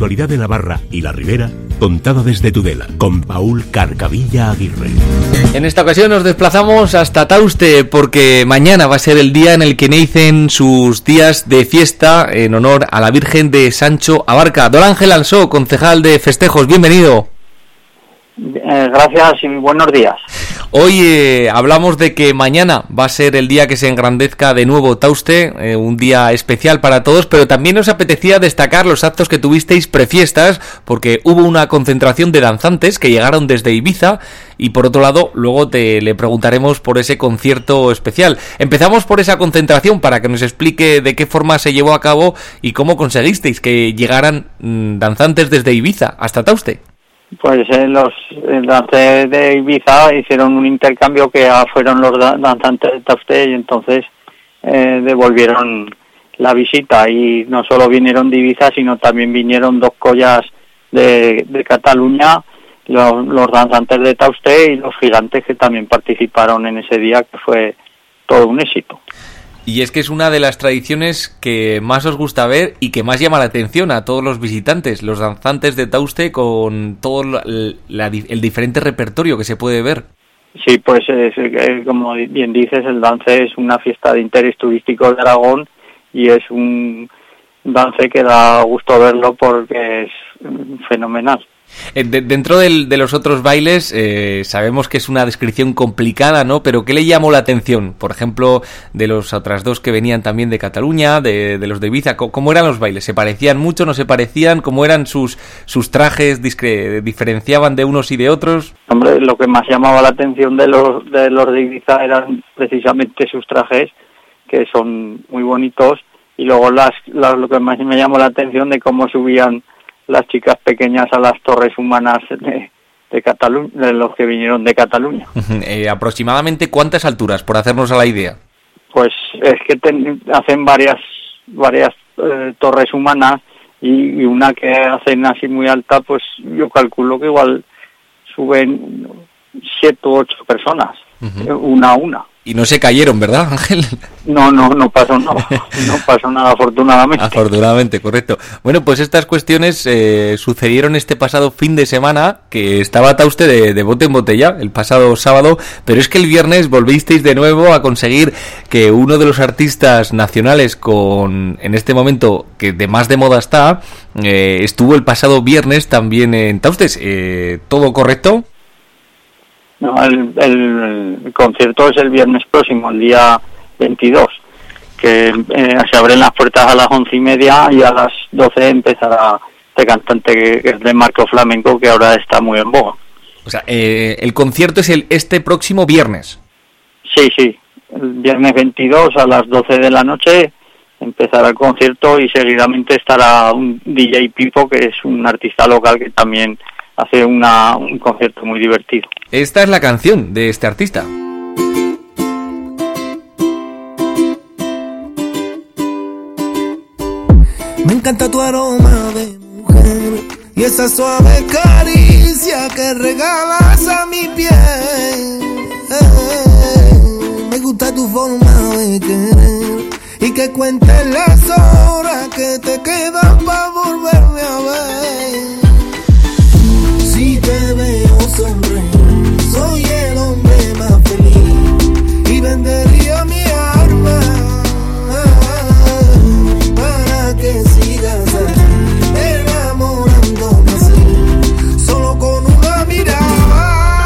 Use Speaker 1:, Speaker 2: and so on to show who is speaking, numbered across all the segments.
Speaker 1: actualidad de Navarra y la Ribera, contada desde Tudela, con Paul Carcavilla Aguirre.
Speaker 2: En esta ocasión nos desplazamos hasta Tauste, porque mañana va a ser el día en el que nacen sus días de fiesta en honor a la Virgen de Sancho Abarca. Don Ángel Ansó, concejal de festejos, bienvenido.
Speaker 3: Gracias y buenos días.
Speaker 2: Hoy hablamos de que mañana va a ser el día que se engrandezca de nuevo Tauste, un día especial para todos, pero también nos apetecía destacar los actos que tuvisteis prefiestas, porque hubo una concentración de danzantes que llegaron desde Ibiza y por otro lado luego le preguntaremos por ese concierto especial. Empezamos por esa concentración para que nos explique de qué forma se llevó a cabo y cómo conseguisteis que llegaran danzantes desde Ibiza hasta Tauste.
Speaker 3: Pues los danzantes de Ibiza hicieron un intercambio que fueron los danzantes de Tauste y entonces devolvieron la visita, y no solo vinieron de Ibiza sino también vinieron dos collas de Cataluña, los danzantes de Tauste y los gigantes, que también participaron en ese día, que fue todo un éxito.
Speaker 2: Y es que es una de las tradiciones que más os gusta ver y que más llama la atención a todos los visitantes, los danzantes de Tauste, con todo el diferente repertorio que se puede ver.
Speaker 3: Sí, pues como bien dices, el dance es una fiesta de interés turístico de Aragón y es un dance que da gusto verlo porque es fenomenal.
Speaker 2: Dentro de los otros bailes, sabemos que es una descripción complicada, ¿no? Pero ¿qué le llamó la atención? Por ejemplo, de los otras dos que venían también de Cataluña, de los de Ibiza, ¿cómo eran los bailes? ¿Se parecían mucho, no se parecían? ¿Cómo eran sus trajes? ¿Diferenciaban de unos y de otros?
Speaker 3: Hombre, lo que más llamaba la atención de los de Ibiza eran precisamente sus trajes, que son muy bonitos, y luego lo que más me llamó la atención de cómo subían las chicas pequeñas a las torres humanas de Cataluña, de los que vinieron de Cataluña.
Speaker 2: ¿Aproximadamente cuántas alturas, por hacernos a la idea?
Speaker 3: Pues es que hacen varias torres humanas, y una que hacen así muy alta, pues yo calculo que igual suben 7 u 8 personas, una a una.
Speaker 2: Y no se cayeron, ¿verdad, Ángel?
Speaker 3: No pasó nada. No pasó nada, afortunadamente.
Speaker 2: Afortunadamente, correcto. Bueno, pues estas cuestiones sucedieron este pasado fin de semana, que estaba Tauste de bote en botella, el pasado sábado, pero es que el viernes volvisteis de nuevo a conseguir que uno de los artistas nacionales en este momento, que de más de moda está, estuvo el pasado viernes también en Tauste. ¿Todo correcto?
Speaker 3: No, el concierto es el viernes próximo, el día 22, que se abren las puertas a las 11:30 y a las 12 empezará este cantante que es de marco flamenco, que ahora está muy en boga.
Speaker 2: O sea, el concierto es este próximo viernes.
Speaker 3: Sí, el viernes 22 a las 12 de la noche empezará el concierto y seguidamente estará un DJ Pipo, que es un artista local que también hace un concierto muy divertido.
Speaker 2: Esta es la canción de este artista.
Speaker 4: Me encanta tu aroma de mujer y esa suave caricia que regalas a mi piel. Me gusta tu forma de querer y que cuentes las horas que te quedan para volverme a ver. Si te veo sonreír, soy el hombre más feliz y vendería mi alma para que sigas aquí, enamorándome así, solo con una mirada.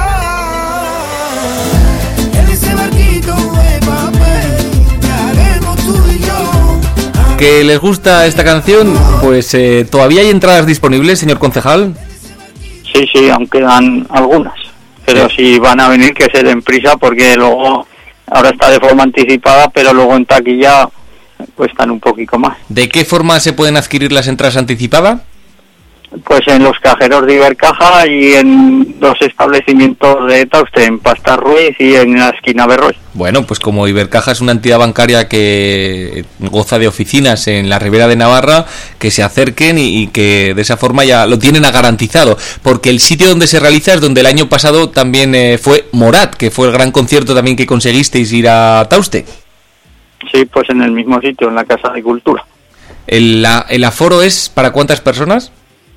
Speaker 4: En ese barquito de papel que haremos tú y yo.
Speaker 2: ¿Que les gusta esta canción? Pues todavía hay entradas disponibles, señor concejal.
Speaker 3: Sí, aunque dan algunas, pero si van a venir que se den prisa, porque luego ahora está de forma anticipada, pero luego en taquilla cuestan un poquito más.
Speaker 2: ¿De qué forma se pueden adquirir las entradas anticipadas?
Speaker 3: Pues en los cajeros de Ibercaja y en los establecimientos de Tauste, en Pastar Ruiz y en la esquina Berroy.
Speaker 2: Bueno, pues como Ibercaja es una entidad bancaria que goza de oficinas en la Ribera de Navarra, que se acerquen y que de esa forma ya lo tienen garantizado, porque el sitio donde se realiza es donde el año pasado también fue Morat, que fue el gran concierto también que conseguisteis ir a Tauste.
Speaker 3: Sí, pues en el mismo sitio, en la Casa de Cultura.
Speaker 2: ¿El aforo es para cuántas personas?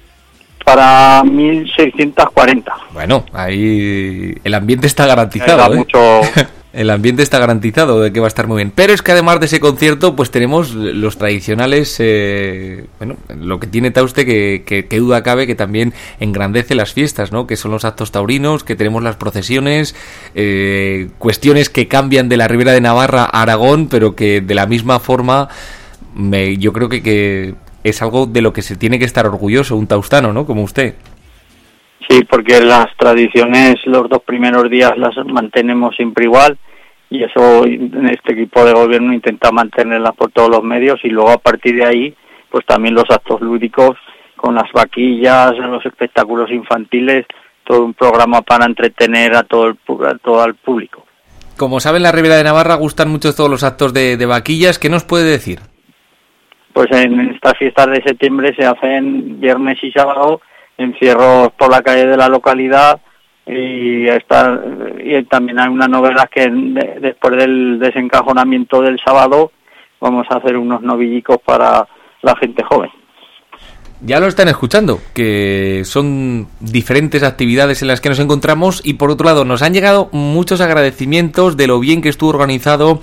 Speaker 3: para 1.640.
Speaker 2: Bueno, ahí el ambiente está garantizado,
Speaker 3: mucho...
Speaker 2: El ambiente está garantizado de que va a estar muy bien. Pero es que además de ese concierto, pues tenemos los tradicionales, lo que tiene Tauste, que duda cabe que también engrandece las fiestas, ¿no? Que son los actos taurinos, que tenemos las procesiones, cuestiones que cambian de la Ribera de Navarra a Aragón, pero que de la misma forma yo creo que es algo de lo que se tiene que estar orgulloso un taustano, ¿no? Como usted.
Speaker 3: Sí, porque las tradiciones los 2 primeros días las mantenemos siempre igual, y eso en este equipo de gobierno intenta mantenerlas por todos los medios, y luego a partir de ahí pues también los actos lúdicos con las vaquillas, los espectáculos infantiles, todo un programa para entretener a todo el público.
Speaker 2: Como saben, la Ribera de Navarra gustan mucho todos los actos de vaquillas. ¿Qué nos puede decir?
Speaker 3: Pues en estas fiestas de septiembre se hacen viernes y sábado encierros por la calle de la localidad, y también hay una novedad que después del desencajonamiento del sábado vamos a hacer unos novillicos para la gente joven.
Speaker 2: Ya lo están escuchando, que son diferentes actividades en las que nos encontramos, y por otro lado nos han llegado muchos agradecimientos de lo bien que estuvo organizado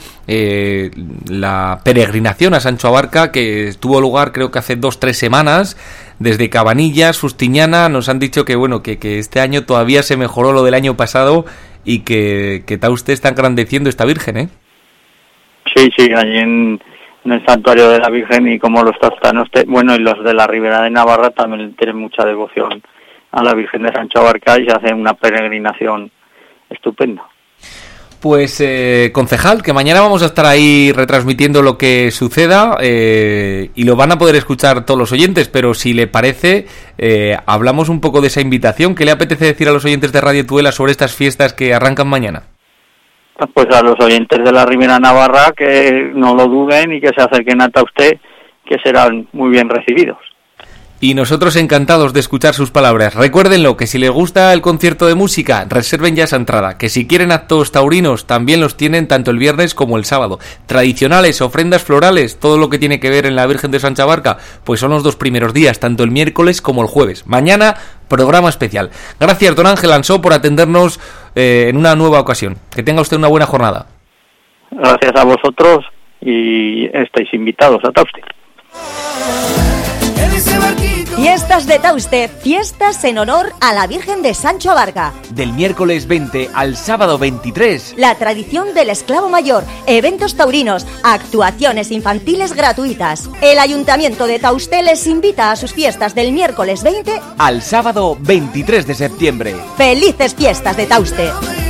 Speaker 2: la peregrinación a Sancho Abarca, que tuvo lugar creo que hace 2-3 semanas, desde Cabanillas, Sustiñana. Nos han dicho que bueno, que este año todavía se mejoró lo del año pasado, y que Tauste está engrandeciendo esta Virgen, ¿eh?
Speaker 3: Sí, allí en el santuario de la Virgen, y como los taustanos, y los de la Ribera de Navarra también tienen mucha devoción a la Virgen de Sancho Abarca, y se hace una peregrinación estupenda.
Speaker 2: Pues concejal, que mañana vamos a estar ahí retransmitiendo lo que suceda, y lo van a poder escuchar todos los oyentes, pero si le parece, hablamos un poco de esa invitación. ¿Qué le apetece decir a los oyentes de Radio Tudela sobre estas fiestas que arrancan mañana?
Speaker 3: Pues a los oyentes de la Ribera Navarra que no lo duden y que se acerquen a Tauste, que serán muy bien recibidos.
Speaker 2: Y nosotros encantados de escuchar sus palabras. Recuérdenlo, que si les gusta el concierto de música, reserven ya esa entrada. Que si quieren actos taurinos, también los tienen tanto el viernes como el sábado. Tradicionales, ofrendas florales, todo lo que tiene que ver en la Virgen de Sancho Abarca, pues son los 2 primeros días, tanto el miércoles como el jueves. Mañana, programa especial. Gracias, don Ángel Ansó, por atendernos en una nueva ocasión. Que tenga usted una buena jornada.
Speaker 3: Gracias a vosotros, y estáis invitados a Tauste.
Speaker 5: Fiestas de Tauste, fiestas en honor a la Virgen de Sancho Abarca.
Speaker 6: Del miércoles 20 al sábado 23.
Speaker 5: La tradición del esclavo mayor, eventos taurinos, actuaciones infantiles gratuitas. El Ayuntamiento de Tauste les invita a sus fiestas del miércoles 20
Speaker 6: al sábado 23 de septiembre.
Speaker 5: ¡Felices fiestas de Tauste!